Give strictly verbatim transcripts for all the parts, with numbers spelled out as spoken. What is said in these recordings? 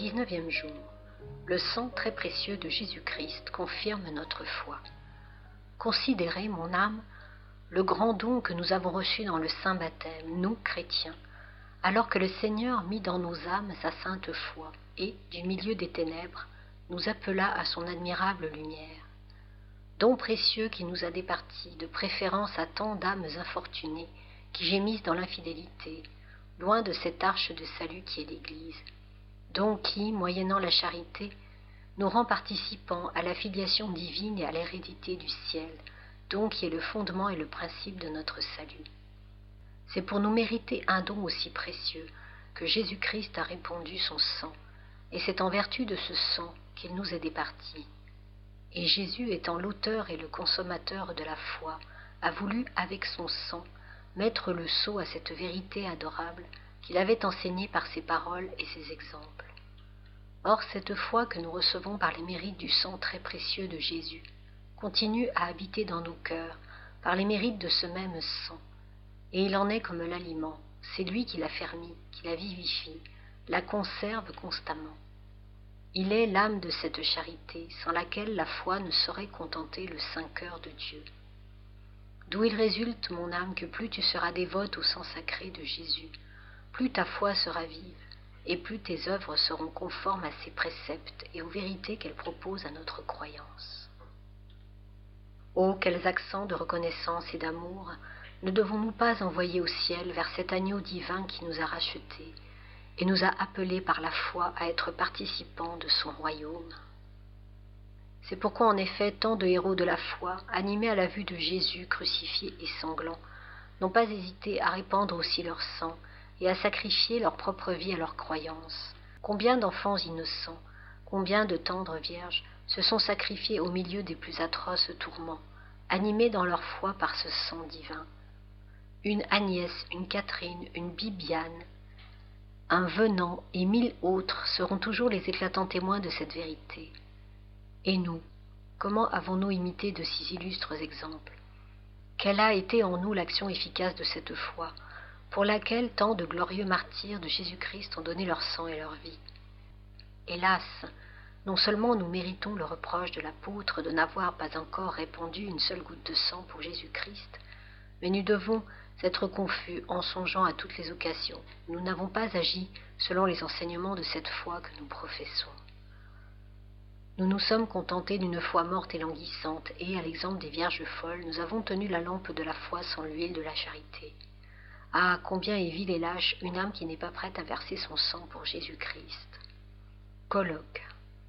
dix-neuvième jour. Le sang très précieux de Jésus-Christ confirme notre foi. Considérez, mon âme, le grand don que nous avons reçu dans le saint baptême, nous, chrétiens, alors que le Seigneur mit dans nos âmes sa sainte foi et, du milieu des ténèbres, nous appela à son admirable lumière. Don précieux qui nous a départis, de préférence à tant d'âmes infortunées qui gémissent dans l'infidélité, loin de cette arche de salut qui est l'Église. Don qui, moyennant la charité, nous rend participants à la filiation divine et à l'hérédité du ciel, don qui est le fondement et le principe de notre salut. C'est pour nous mériter un don aussi précieux que Jésus-Christ a répandu son sang, et c'est en vertu de ce sang qu'il nous est départi. Et Jésus, étant l'auteur et le consommateur de la foi, a voulu, avec son sang, mettre le sceau à cette vérité adorable qu'il avait enseignée par ses paroles et ses exemples. Or, cette foi que nous recevons par les mérites du sang très précieux de Jésus continue à habiter dans nos cœurs par les mérites de ce même sang, et il en est comme l'aliment, c'est lui qui l'affermit, qui la vivifie, la conserve constamment. Il est l'âme de cette charité, sans laquelle la foi ne saurait contenter le saint cœur de Dieu. D'où il résulte, mon âme, que plus tu seras dévote au sang sacré de Jésus, plus ta foi sera vive, et plus tes œuvres seront conformes à ses préceptes et aux vérités qu'elle propose à notre croyance. Oh, quels accents de reconnaissance et d'amour ne devons-nous pas envoyer au ciel vers cet agneau divin qui nous a rachetés et nous a appelés par la foi à être participants de son royaume. C'est pourquoi en effet tant de héros de la foi, animés à la vue de Jésus crucifié et sanglant, n'ont pas hésité à répandre aussi leur sang et à sacrifier leur propre vie à leur croyance. Combien d'enfants innocents, combien de tendres vierges se sont sacrifiés au milieu des plus atroces tourments, animés dans leur foi par ce sang divin. Une Agnès, une Catherine, une Bibiane, un Venant et mille autres seront toujours les éclatants témoins de cette vérité. Et nous, comment avons-nous imité de si illustres exemples? Quelle a été en nous l'action efficace de cette foi, pour laquelle tant de glorieux martyrs de Jésus-Christ ont donné leur sang et leur vie? Hélas, non seulement nous méritons le reproche de l'apôtre de n'avoir pas encore répandu une seule goutte de sang pour Jésus-Christ, mais nous devons être confus en songeant à toutes les occasions. Nous n'avons pas agi selon les enseignements de cette foi que nous professons. Nous nous sommes contentés d'une foi morte et languissante, et, à l'exemple des vierges folles, nous avons tenu la lampe de la foi sans l'huile de la charité. Ah, combien est vile et lâche une âme qui n'est pas prête à verser son sang pour Jésus-Christ. Colloque.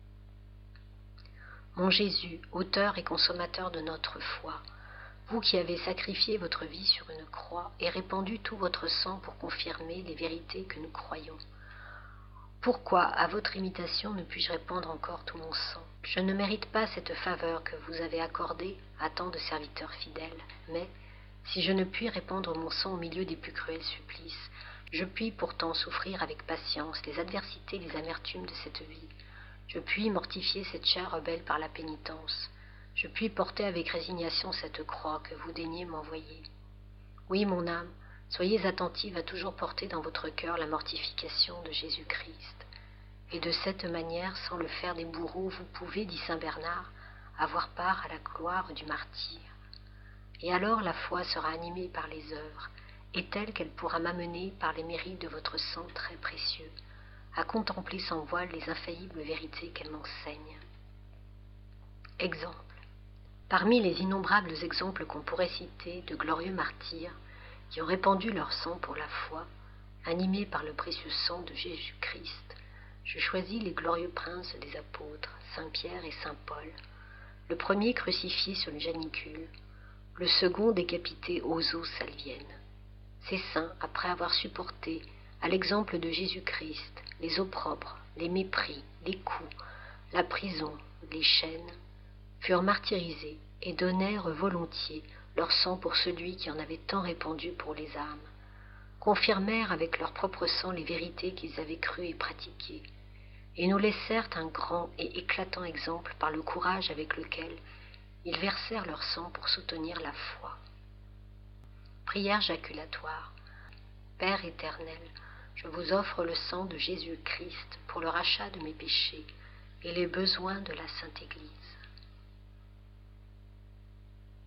Mon Jésus, auteur et consommateur de notre foi, vous qui avez sacrifié votre vie sur une croix et répandu tout votre sang pour confirmer les vérités que nous croyons, pourquoi, à votre imitation, ne puis-je répandre encore tout mon sang? Je ne mérite pas cette faveur que vous avez accordée à tant de serviteurs fidèles, mais, si je ne puis répandre mon sang au milieu des plus cruels supplices, je puis pourtant souffrir avec patience les adversités et les amertumes de cette vie. Je puis mortifier cette chair rebelle par la pénitence. Je puis porter avec résignation cette croix que vous daignez m'envoyer. Oui, mon âme, soyez attentive à toujours porter dans votre cœur la mortification de Jésus-Christ. Et de cette manière, sans le faire des bourreaux, vous pouvez, dit saint Bernard, avoir part à la gloire du martyr. Et alors la foi sera animée par les œuvres, et telle qu'elle pourra m'amener, par les mérites de votre sang très précieux, à contempler sans voile les infaillibles vérités qu'elle m'enseigne. Exemple. Parmi les innombrables exemples qu'on pourrait citer de glorieux martyrs qui ont répandu leur sang pour la foi, animés par le précieux sang de Jésus-Christ, je choisis les glorieux princes des apôtres, saint Pierre et saint Paul, le premier crucifié sur le janicule, le second décapité aux eaux salviennes. Ces saints, après avoir supporté, à l'exemple de Jésus-Christ, les opprobres, les mépris, les coups, la prison, les chaînes, furent martyrisés et donnèrent volontiers leur sang pour celui qui en avait tant répandu pour les âmes, confirmèrent avec leur propre sang les vérités qu'ils avaient crues et pratiquées, et nous laissèrent un grand et éclatant exemple par le courage avec lequel ils versèrent leur sang pour soutenir la foi. Prière jaculatoire. Père éternel, je vous offre le sang de Jésus-Christ pour le rachat de mes péchés et les besoins de la Sainte Église.